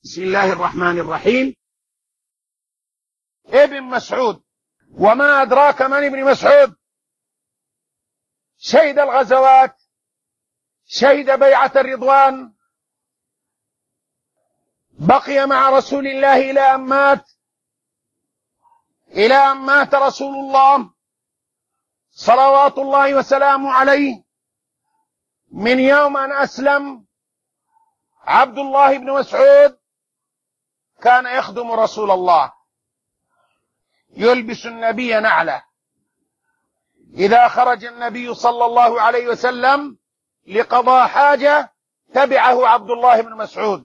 بسم الله الرحمن الرحيم. ابن مسعود، وما أدراك من ابن مسعود؟ شهد الغزوات، شهد بيعة الرضوان، بقي مع رسول الله إلى أن مات رسول الله صلوات الله وسلامه عليه. من يوم أن أسلم عبد الله بن مسعود كان يخدم رسول الله، يلبس النبي نعله. إذا خرج النبي صلى الله عليه وسلم لقضاء حاجة تبعه عبد الله بن مسعود،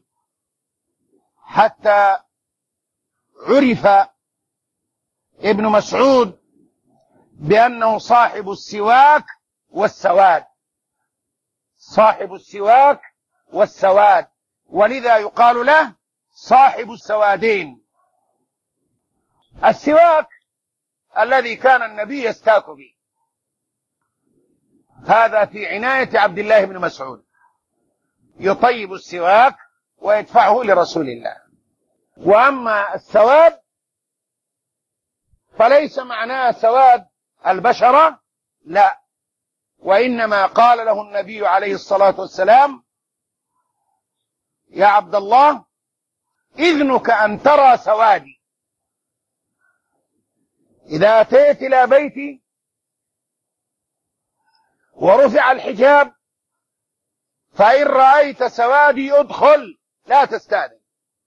حتى عرف ابن مسعود بأنه صاحب السواك والسواد، صاحب السواك والسواد، ولذا يقال له صاحب السوادين. السواك الذي كان النبي يستاك به، هذا في عناية عبد الله بن مسعود، يطيب السواك ويدفعه لرسول الله. وأما السواد فليس معناه سواد البشرة، لا، وإنما قال له النبي عليه الصلاة والسلام: يا عبد الله، إذنك أن ترى سوادي. إذا أتيت إلى بيتي ورفع الحجاب فإن رأيت سوادي ادخل، لا تستأذن.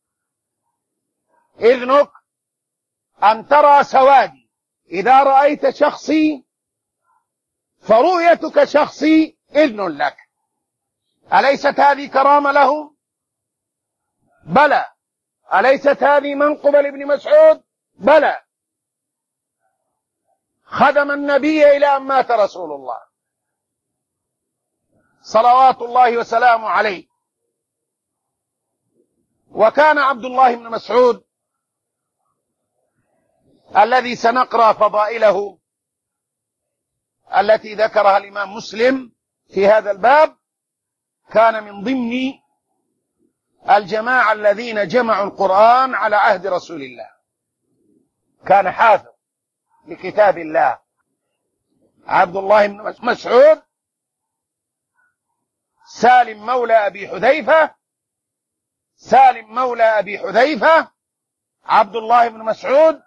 إذنك أن ترى سوادي، إذا رأيت شخصي فرؤيتك شخصي إذن لك. أليست هذه كرامة له؟ بلى. أليست هذه منقبة لابن مسعود؟ بلى. خدم النبي إلى أن مات رسول الله صلوات الله وسلامه عليه. وكان عبد الله بن مسعود الذي سنقرأ فضائله التي ذكرها الإمام مسلم في هذا الباب، كان من ضمن الجماعة الذين جمعوا القرآن على عهد رسول الله، كان حافظ لكتاب الله. عبد الله بن مسعود سالم مولى أبي حذيفة، عبد الله بن مسعود،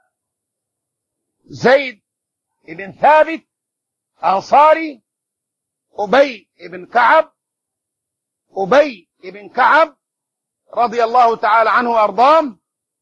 زيد بن ثابت أنصاري، أبي بن كعب رضي الله تعالى عنه وأرضاه،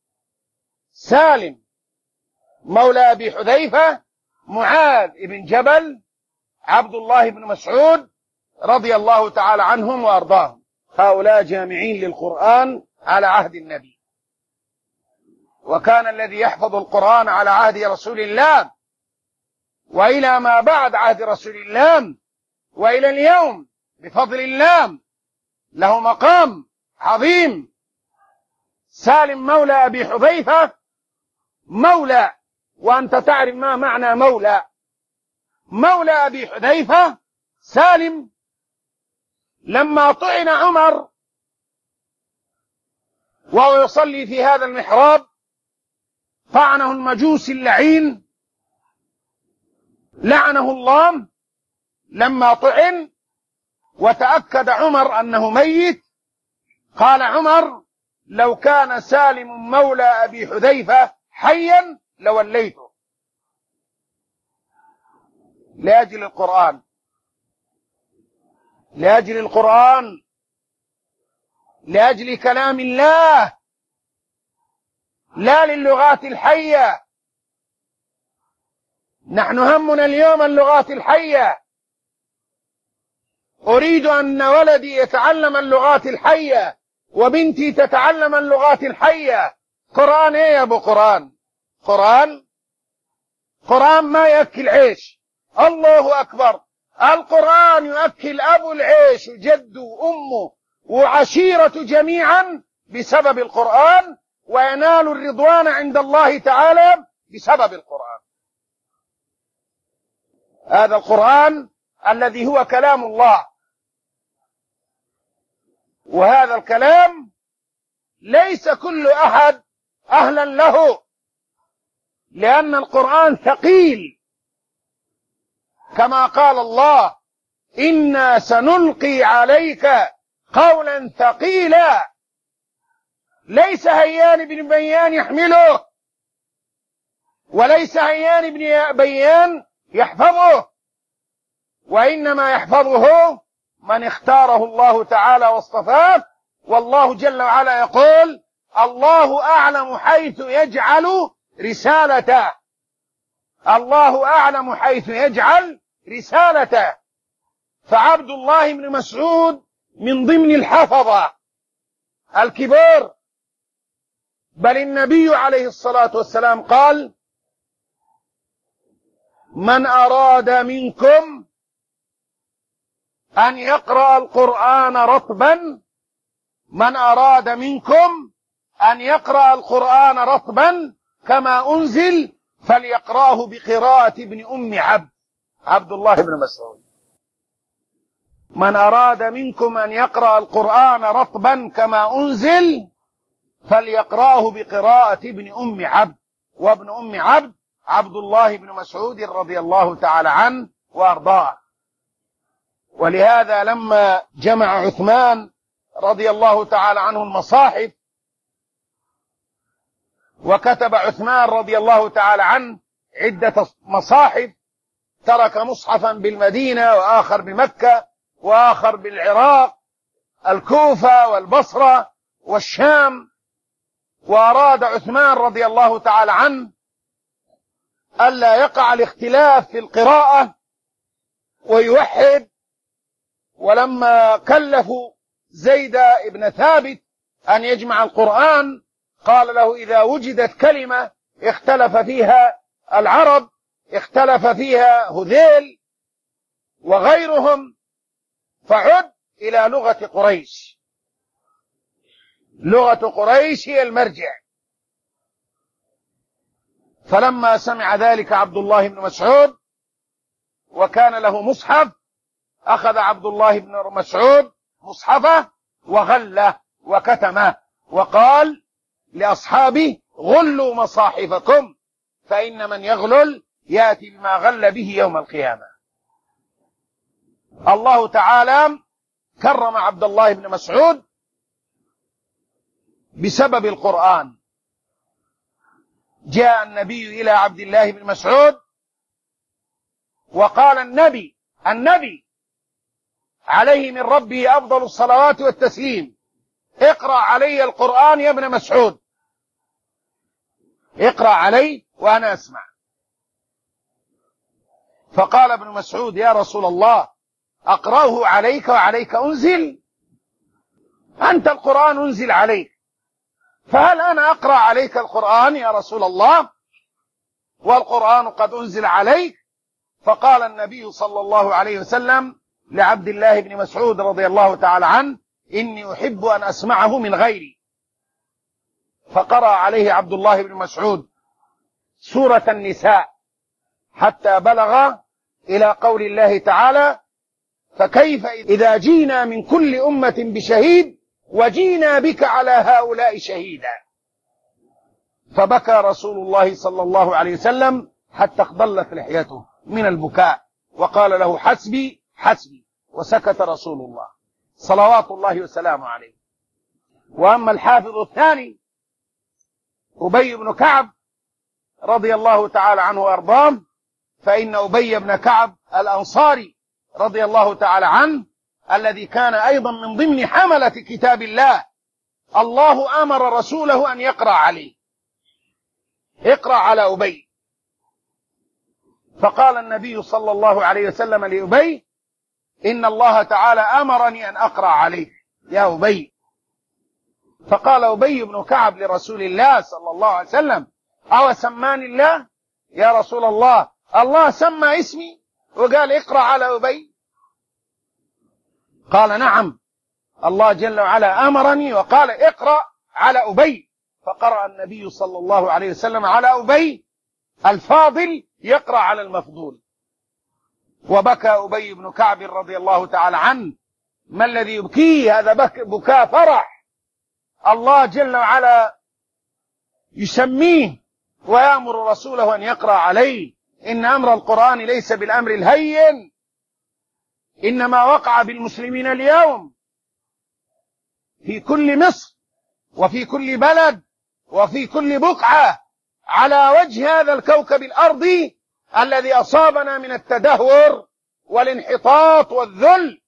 سالم مولى أبي حذيفة، معاذ بن جبل، عبد الله بن مسعود رضي الله تعالى عنهم وأرضاهم. هؤلاء جامعين للقرآن على عهد النبي. وكان الذي يحفظ القرآن على عهد رسول الله وإلى ما بعد عهد رسول الله وإلى اليوم بفضل الله له مقام عظيم. سالم مولى أبي حذيفة مولى، وأنت تعرف ما معنى مولى أبي حذيفة. سالم لما طعن عمر وهو يصلي في هذا المحراب، طعنه المجوسي اللعين لعنه الله، لما طعن وتأكد عمر أنه ميت، قال عمر: لو كان سالم مولى أبي حذيفة حيا لوليته. لأجل القرآن، لأجل كلام الله، لا للغات الحية. نحن همنا اليوم اللغات الحية. أريد أن ولدي يتعلم اللغات الحية وبنتي تتعلم اللغات الحية. قرآن ايه يا ابو قرآن؟ قرآن ما يأكل عيش. الله أكبر. القرآن يأكل أبو العيش وجد وأمه وعشيرة جميعا بسبب القرآن، وينال الرضوان عند الله تعالى بسبب القرآن. هذا القرآن الذي هو كلام الله، وهذا الكلام ليس كل أحد أهلا له، لأن القرآن ثقيل، كما قال الله: إنا سنلقي عليك قولا ثقيلا ليس هيان بن بيان يحمله، وليس هيان بن بيان يحفظه، وإنما يحفظه من اختاره الله تعالى واصطفاه. والله جل وعلا يقول: الله أعلم حيث يجعل رسالته. الله أعلم حيث يجعل رسالته. فعبد الله بن مسعود من ضمن الحفظة الكبار، بل النبي عليه الصلاة والسلام قال: من أراد منكم أن يقرأ القرآن رطبا، من أراد منكم أن يقرأ القرآن رطبا كما أنزل فليقرأه بقراءة ابن أم عبد، عبد الله بن مسعود. من أراد منكم أن يقرأ القرآن رطبا كما أنزل فليقرأه بقراءة ابن أم عبد، وابن أم عبد عبد الله بن مسعود رضي الله تعالى عنه وأرضاه. ولهذا لما جمع عثمان رضي الله تعالى عنه المصاحف، وكتب عثمان رضي الله تعالى عنه عدة مصاحف، ترك مصحفا بالمدينة وآخر بمكة وآخر بالعراق، الكوفة والبصرة والشام. وأراد عثمان رضي الله تعالى عنه ألا يقع الاختلاف في القراءة ويوحد. ولما كلفوا زيد بن ثابت أن يجمع القرآن قال له: إذا وجدت كلمة اختلف فيها العرب، اختلف فيها هذيل وغيرهم، فعد إلى لغة قريش. لغة قريش هي المرجع. فلما سمع ذلك عبد الله بن مسعود وكان له مصحف، أخذ عبد الله بن مسعود مصحفه وغله وكتمه، وقال لأصحابه: غلوا مصاحفكم فإن من يغلل يأتي بما غل به يوم القيامة. الله تعالى كرم عبد الله بن مسعود بسبب القرآن. جاء النبي إلى عبد الله بن مسعود وقال: النبي عليه من ربه أفضل الصلوات والتسليم، اقرأ علي القرآن يا ابن مسعود، اقرأ علي وأنا أسمع. فقال ابن مسعود: يا رسول الله، أقرأه عليك وعليك أنزل؟ أنت القرآن أنزل عليك، فهل أنا أقرأ عليك القرآن يا رسول الله والقرآن قد أنزل عليك؟ فقال النبي صلى الله عليه وسلم لعبد الله بن مسعود رضي الله تعالى عنه: إني أحب أن أسمعه من غيري. فقرأ عليه عبد الله بن مسعود سورة النساء حتى بلغ إلى قول الله تعالى: فكيف إذا جينا من كل أمة بشهيد وجينا بك على هؤلاء شهيدا. فبكى رسول الله صلى الله عليه وسلم حتى اخضلت لحيته من البكاء، وقال له: حسبي حسبي، وسكت رسول الله صلوات الله وسلامه عليه. وأما الحافظ الثاني أبي بن كعب رضي الله تعالى عنه وأرضاه، فإن أبي بن كعب الأنصاري رضي الله تعالى عنه الذي كان أيضا من ضمن حملة كتاب الله، الله أمر رسوله أن يقرأ عليه، اقرأ على أبي. فقال النبي صلى الله عليه وسلم لأبي: إن الله تعالى أمرني أن أقرأ عليك يا أبي. فقال أبي بن كعب لرسول الله صلى الله عليه وسلم: أو سماني الله يا رسول الله؟ الله سمى اسمي وقال اقرأ على أبي؟ قال: نعم، الله جل وعلا أمرني وقال اقرأ على أبي. فقرأ النبي صلى الله عليه وسلم على أبي الفاضل يقرأ على المفضول. وبكى أبي بن كعب رضي الله تعالى عنه. ما الذي يبكيه؟ هذا بكاء فرح. الله جل وعلا يسميه ويأمر رسوله أن يقرأ عليه. إن أمر القرآن ليس بالأمر الهين، إنما وقع بالمسلمين اليوم في كل مصر وفي كل بلد وفي كل بقعة على وجه هذا الكوكب الأرضي الذي أصابنا من التدهور والانحطاط والذل.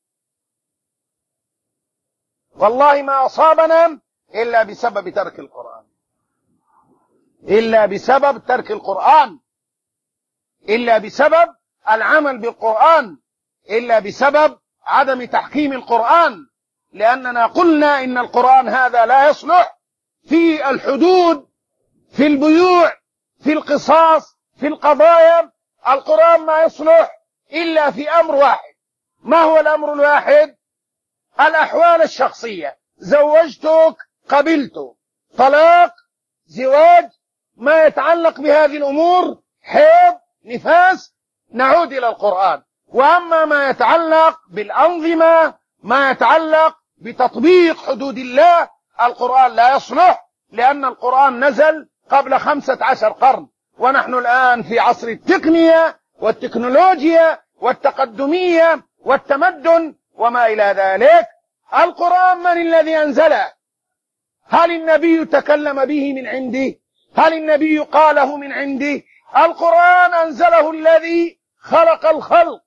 والله ما أصابنا إلا بسبب ترك القرآن، إلا بسبب ترك القرآن، إلا بسبب العمل بالقرآن، إلا بسبب عدم تحكيم القرآن. لأننا قلنا إن القرآن هذا لا يصلح في الحدود، في البيوع، في القصاص، في القضايا. القرآن ما يصلح إلا في أمر واحد. ما هو الأمر الواحد؟ الأحوال الشخصية. زوجتك، قبلت، طلاق، زواج، ما يتعلق بهذه الأمور، حيض، نفاس، نعود إلى القرآن. وأما ما يتعلق بالأنظمة، ما يتعلق بتطبيق حدود الله، القرآن لا يصلح، لأن القرآن نزل قبل 15 قرن، ونحن الآن في عصر التقنية والتكنولوجيا والتقدمية والتمدن وما إلى ذلك. القرآن من الذي أنزله؟ هل النبي تكلم به من عنده؟ هل النبي قاله من عنده؟ القرآن أنزله الذي خلق الخلق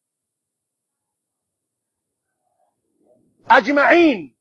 أجمعين،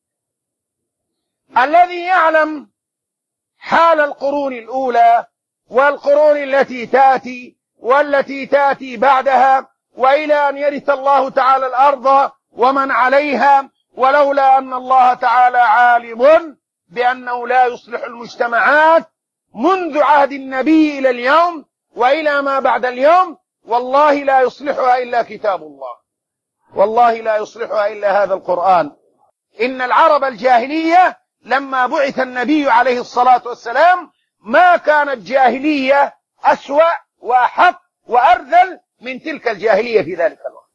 الذي يعلم حال القرون الأولى والقرون التي تأتي والتي تأتي بعدها، وإلى أن يرث الله تعالى الأرض ومن عليها. ولولا أن الله تعالى عالم بأنه لا يصلح المجتمعات منذ عهد النبي إلى اليوم وإلى ما بعد اليوم، والله لا يصلحها إلا كتاب الله، والله لا يصلحها إلا هذا القرآن. إن العرب الجاهلية لما بعث النبي عليه الصلاة والسلام ما كانت جاهلية أسوأ وأحق وأرذل من تلك الجاهلية في ذلك الوقت.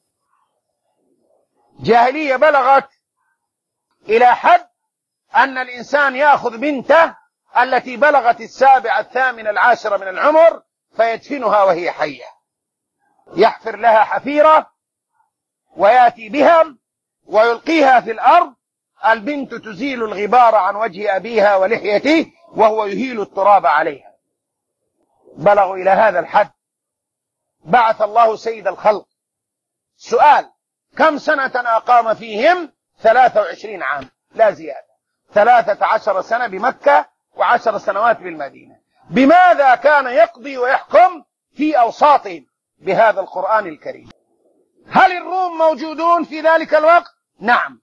جاهلية بلغت إلى حد أن الإنسان يأخذ بنته التي بلغت 7 8 10 من العمر فيدفنها وهي حية، يحفر لها حفيرة ويأتي بها ويلقيها في الأرض. البنت تزيل الغبار عن وجه أبيها ولحيته وهو يهيل التراب عليها. بلغوا إلى هذا الحد. بعث الله سيد الخلق. سؤال: كم سنة أقام فيهم؟ 23 عام لا زيادة. 13 سنة بمكة و10 سنوات بالمدينة. بماذا كان يقضي ويحكم في أوساطهم؟ بهذا القرآن الكريم. هل الروم موجودون في ذلك الوقت؟ نعم.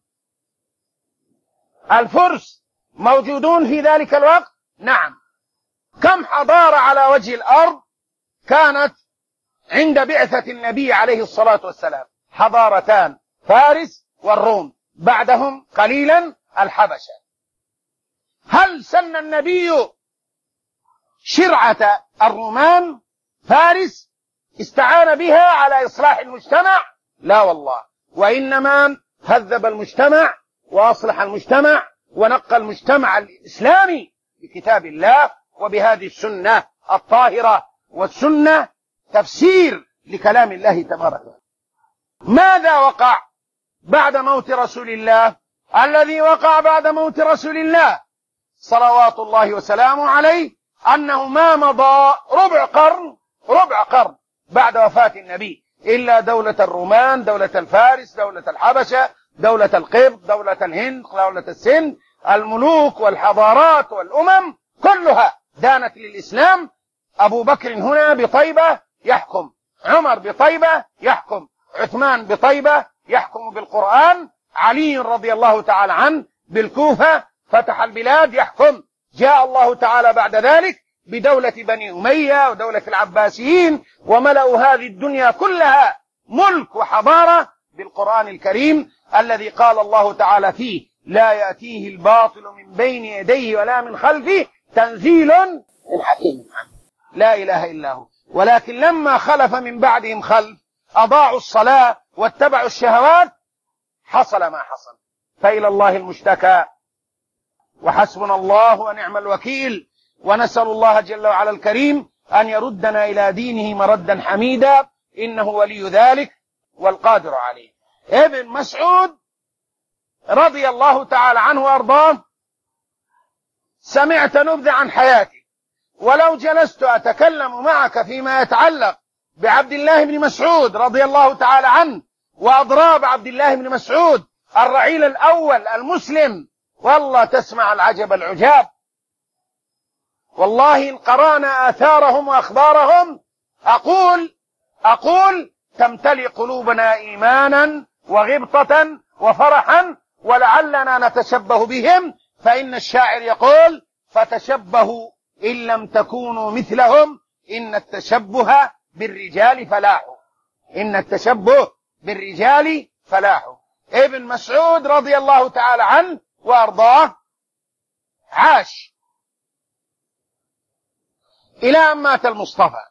الفرس موجودون في ذلك الوقت؟ نعم. كم حضارة على وجه الأرض كانت عند بعثة النبي عليه الصلاة والسلام؟ حضارتان، فارس والروم، بعدهم قليلا الحبشة. هل سن النبي شرعة الرومان فارس استعان بها على إصلاح المجتمع؟ لا والله، وإنما هذب المجتمع وأصلح المجتمع ونقى المجتمع الإسلامي بكتاب الله وبهذه السنة الطاهرة، والسنة تفسير لكلام الله تبارك وتعالى. ماذا وقع بعد موت رسول الله؟ الذي وقع بعد موت رسول الله صلوات الله وسلامه عليه أنه ما مضى ربع قرن بعد وفاة النبي إلا دولة الرومان، دولة الفارس، دولة الحبشة، دولة القبط، دولة الهند، دولة السند، الملوك والحضارات والأمم كلها دانت للإسلام. أبو بكر هنا بطيبة يحكم، عمر بطيبة يحكم، عثمان بطيبة يحكم بالقرآن، علي رضي الله تعالى عنه بالكوفة فتح البلاد يحكم. جاء الله تعالى بعد ذلك بدولة بني أمية ودولة العباسيين وملأوا هذه الدنيا كلها ملك وحضارة بالقرآن الكريم الذي قال الله تعالى فيه: لا يأتيه الباطل من بين يديه ولا من خلفه تنزيل من حكيم حميد. لا إله إلا هو. ولكن لما خلف من بعدهم خلف أضاعوا الصلاة واتبعوا الشهوات حصل ما حصل، فإلى الله المشتكى. وحسبنا الله ونعم الوكيل، ونسأل الله جل وعلا الكريم أن يردنا إلى دينه مردا حميدا، إنه ولي ذلك والقادر عليه. ابن مسعود رضي الله تعالى عنه وأرضاه سمعت نبذة عن حياته، ولو جلست أتكلم معك فيما يتعلق بعبد الله بن مسعود رضي الله تعالى عنه وأضراب عبد الله بن مسعود الرعيل الأول المسلم، والله تسمع العجب العجاب. والله إن قرأنا آثارهم وأخبارهم أقول تمتلئ قلوبنا إيمانا وغبطة وفرحا، ولعلنا نتشبه بهم، فإن الشاعر يقول فتشبهوا إن لم تكونوا مثلهم إن التشبه بالرجال فلاح. إن التشبه بالرجال فلاح. ابن مسعود رضي الله تعالى عنه وأرضاه عاش إلى أن مات المصطفى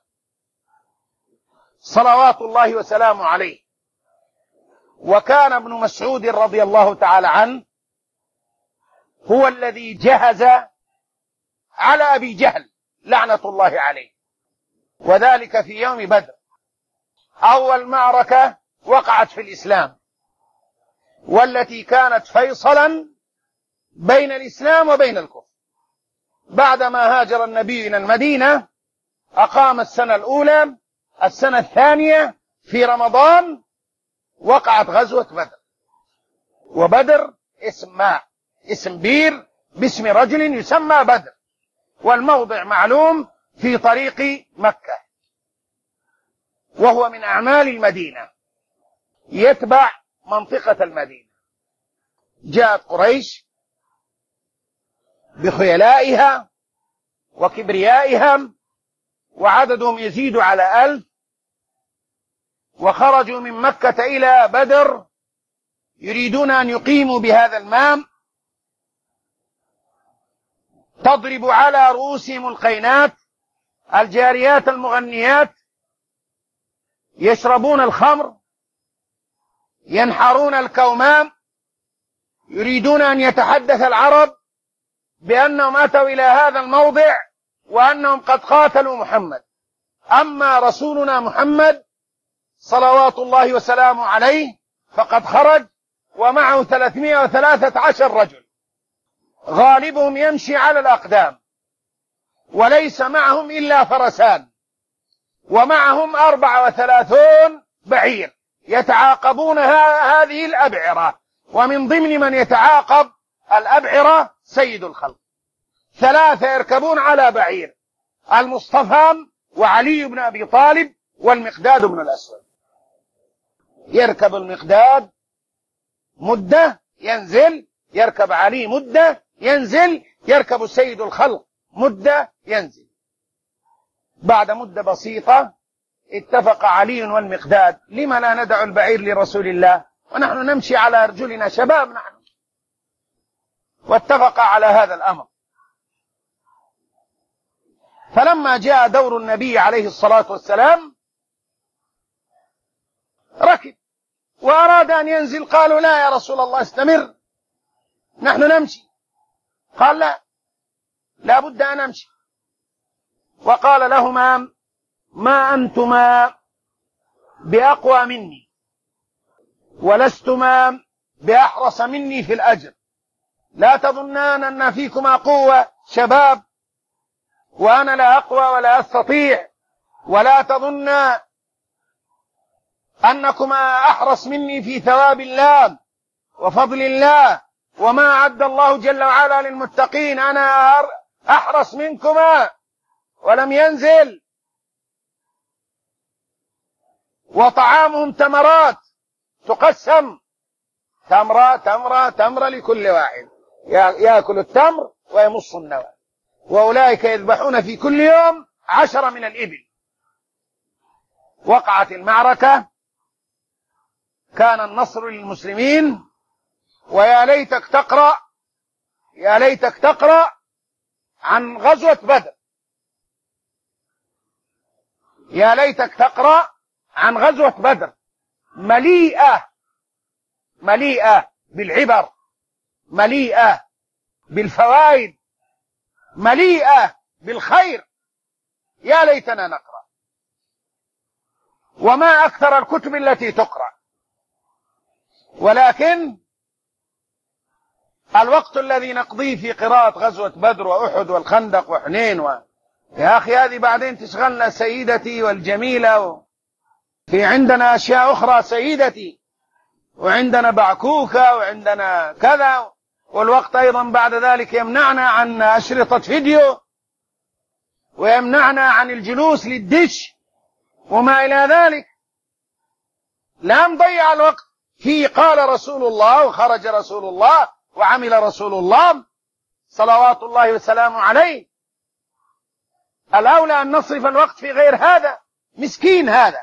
صلوات الله وسلامه عليه. وكان ابن مسعود رضي الله تعالى عنه هو الذي جهز على أبي جهل لعنة الله عليه، وذلك في يوم بدر، أول معركة وقعت في الإسلام، والتي كانت فيصلا بين الإسلام وبين الكفر. بعدما هاجر النبي إلى المدينة أقام السنة الأولى، السنة الثانية في رمضان وقعت غزوة بدر. وبدر اسم ماء، اسم بير باسم رجل يسمى بدر، والموضع معلوم في طريق مكة، وهو من أعمال المدينة، يتبع منطقة المدينة. جاءت قريش بخيلائها وكبريائها، وعددهم يزيد على 1000، وخرجوا من مكة إلى بدر يريدون أن يقيموا بهذا الماء، تضرب على رؤوسهم القينات، الجاريات المغنيات يشربون الخمر، ينحرون الكومام، يريدون أن يتحدث العرب بأنهم أتوا إلى هذا الموضع وأنهم قد قاتلوا محمد. أما رسولنا محمد صلوات الله وسلامه عليه فقد خرج ومعه 313 رجل، غالبهم يمشي على الأقدام، وليس معهم إلا فرسان، ومعهم 34 بعير يتعاقبون هذه الأبعرة، ومن ضمن من يتعاقب الأبعرة سيد الخلق. 3 يركبون على بعير، المصطفى وعلي بن أبي طالب والمقداد بن الأسود. يركب المقداد مدة ينزل، يركب علي مدة ينزل، يركب سيد الخلق مدة ينزل. بعد مدة بسيطة اتفق علي والمقداد: لما لا ندع البعير لرسول الله ونحن نمشي على أرجلنا، شباب نحن. واتفق على هذا الأمر. فلما جاء دور النبي عليه الصلاة والسلام ركب وأراد أن ينزل، قالوا: لا يا رسول الله استمر، نحن نمشي. قال: لا بد أن أمشي. وقال لهما: ما أنتما بأقوى مني، ولستما بأحرص مني في الأجر، لا تظنان أن فيكما قوة، شباب، وأنا لا أقوى ولا أستطيع، ولا تظن أنكما أحرص مني في ثواب الله وفضل الله وما أعد الله جل وعلا للمتقين، أنا أحرص منكما. ولم ينزل. وطعامهم تمرات تقسم، تمرة لكل واحد، يأكل التمر ويمص النوى. وأولئك يذبحون في كل يوم 10 من الإبل. وقعت المعركة، كان النصر للمسلمين. ويا ليتك تقرأ، يا ليتك تقرأ عن غزوة بدر، يا ليتك تقرأ عن غزوة بدر، مليئة بالعبر، مليئة بالفوائد، مليئة بالخير. يا ليتنا نقرأ. وما أكثر الكتب التي تقرأ، ولكن الوقت الذي نقضيه في قراءة غزوة بدر وأحد والخندق وحنين يا أخي هذه بعدين تشغلنا سيدتي والجميلة، في عندنا أشياء أخرى سيدتي، وعندنا بعكوكة، وعندنا كذا، والوقت أيضا بعد ذلك يمنعنا عن أشرطة فيديو، ويمنعنا عن الجلوس للدش وما إلى ذلك. لا نضيع الوقت في قال رسول الله وخرج رسول الله وعمل رسول الله صلوات الله وسلامه عليه. الأولى أن نصرف الوقت في غير هذا. مسكين هذا،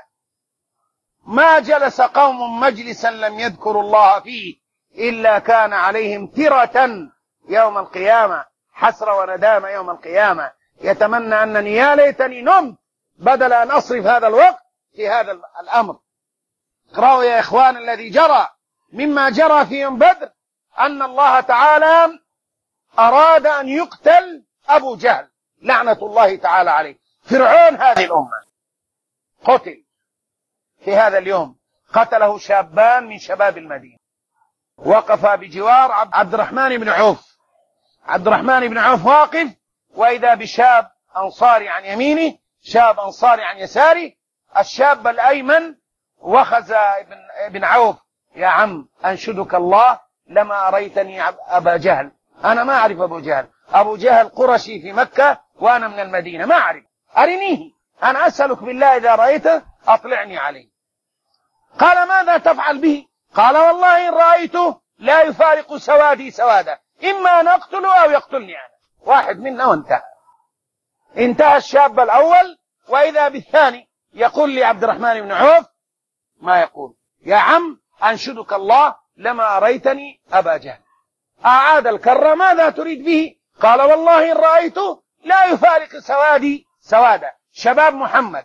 ما جلس قوم مجلسا لم يذكروا الله فيه إلا كان عليهم ترة يوم القيامة، حسرة وندامة يوم القيامة. يتمنى أنني يا ليتني نمت بدل أن أصرف هذا الوقت في هذا الأمر. اقرأوا يا إخوان الذي جرى مما جرى في يوم بدر، أن الله تعالى أراد أن يقتل أبو جهل لعنة الله تعالى عليه. فرعون هذه الأمة قتل في هذا اليوم، قتله شابان من شباب المدينة، وقف بجوار عبد الرحمن بن عوف. عبد الرحمن بن عوف واقف، وإذا بشاب أنصاري عن يمينه، شاب أنصاري عن يساره. الشاب الأيمن وخز ابن عوف: يا عم أنشدك الله لما أريتني أبا جهل. أنا ما أعرف أبو جهل، أبو جهل قرشي في مكة وأنا من المدينة، ما أعرف، أرنيه، أنا أسألك بالله إذا رأيته أطلعني عليه. قال: ماذا تفعل به؟ قال: والله إن رأيته لا يفارق سوادي سواده، إما أن أقتله أو يقتلني أنا، واحد منا وانتهى. انتهى الشاب الأول، وإذا بالثاني يقول لعبد الرحمن بن عوف ما يقول: يا عم أنشدك الله لما أريتني أبا جهل. أعاد الكرة: ماذا تريد به؟ قال: والله إن رأيته لا يفارق سوادي سواده. شباب محمد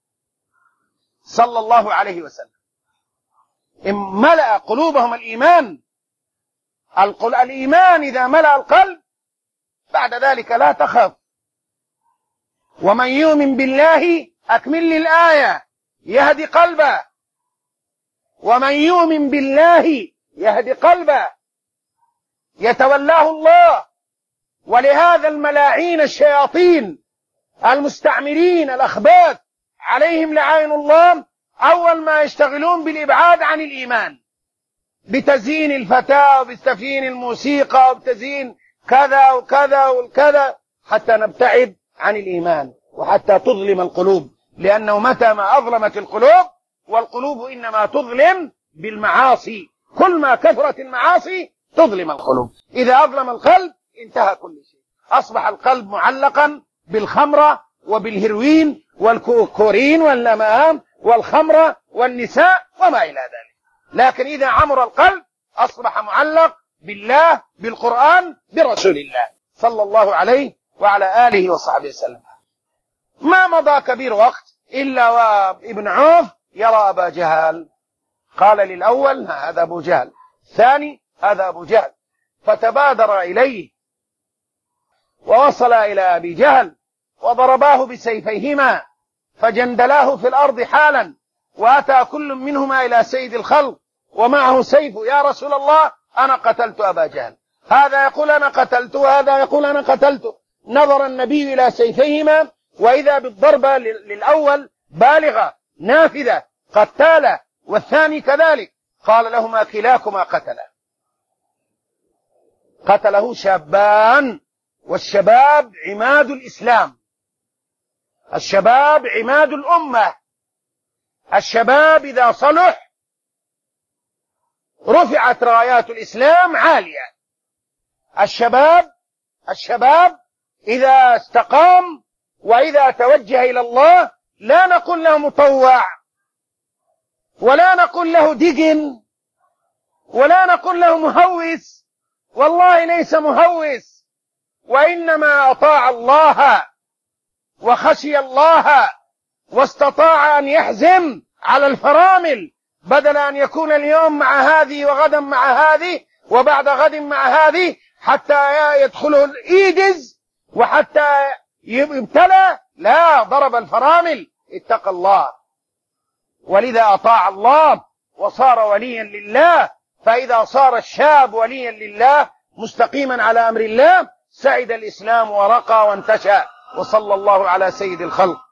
صلى الله عليه وسلم إن ملأ قلوبهم الإيمان. الإيمان إذا ملأ القلب بعد ذلك لا تخف. ومن يؤمن بالله، أكمل لي الآية، يهدي قلبه. ومن يؤمن بالله يهدي قلبه، يتولاه الله. ولهذا الملاعين الشياطين المستعمرين الأخباث عليهم لعين الله أول ما يشتغلون بالإبعاد عن الإيمان، بتزيين الفتاة وبتزيين الموسيقى وبتزيين كذا وكذا وكذا، حتى نبتعد عن الإيمان وحتى تظلم القلوب. لأنه متى ما أظلمت القلوب، والقلوب إنما تظلم بالمعاصي، كل ما كثرت المعاصي تظلم القلوب. إذا أظلم القلب انتهى كل شيء، أصبح القلب معلقا بالخمرة وبالهروين والكورين واللمام والخمرة والنساء وما إلى ذلك. لكن إذا عمر القلب أصبح معلق بالله، بالقرآن، برسول الله صلى الله عليه وعلى آله وصحبه وسلم. ما مضى كبير وقت إلا وابن عوف يرى أبا جهل. قال للأول: هذا أبو جهل. الثاني: هذا أبو جهل. فتبادر إليه ووصل إلى أبي جهل وضرباه بسيفيهما فجندلاه في الأرض حالا. وأتى كل منهما إلى سيد الخلق ومعه سيفه: يا رسول الله أنا قتلت أبا جهل. هذا يقول أنا قتلته، وهذا يقول أنا قتلته. نظر النبي إلى سيفيهما وإذا بالضربة للأول بالغة نافذة قتالة، والثاني كذلك. قال لهما: كلاكما قتله شابان، والشباب عماد الإسلام، الشباب عماد الأمة. الشباب إذا صلح رفعت رايات الإسلام عالية. الشباب إذا استقام وإذا توجه إلى الله لا نقول له مطوع، ولا نقول له دقن، ولا نقول له مهوس. والله ليس مهوس، وإنما أطاع الله وخشي الله واستطاع أن يحزم على الفرامل، بدل أن يكون اليوم مع هذه وغدا مع هذه وبعد غد مع هذه، حتى يدخله الإيدز وحتى يبتلى، لا، ضرب الفرامل، اتقى الله. ولذا أطاع الله وصار وليا لله. فإذا صار الشاب وليا لله مستقيما على أمر الله سعد الإسلام ورقى وانتشأ. وصلى الله على سيد الخلق.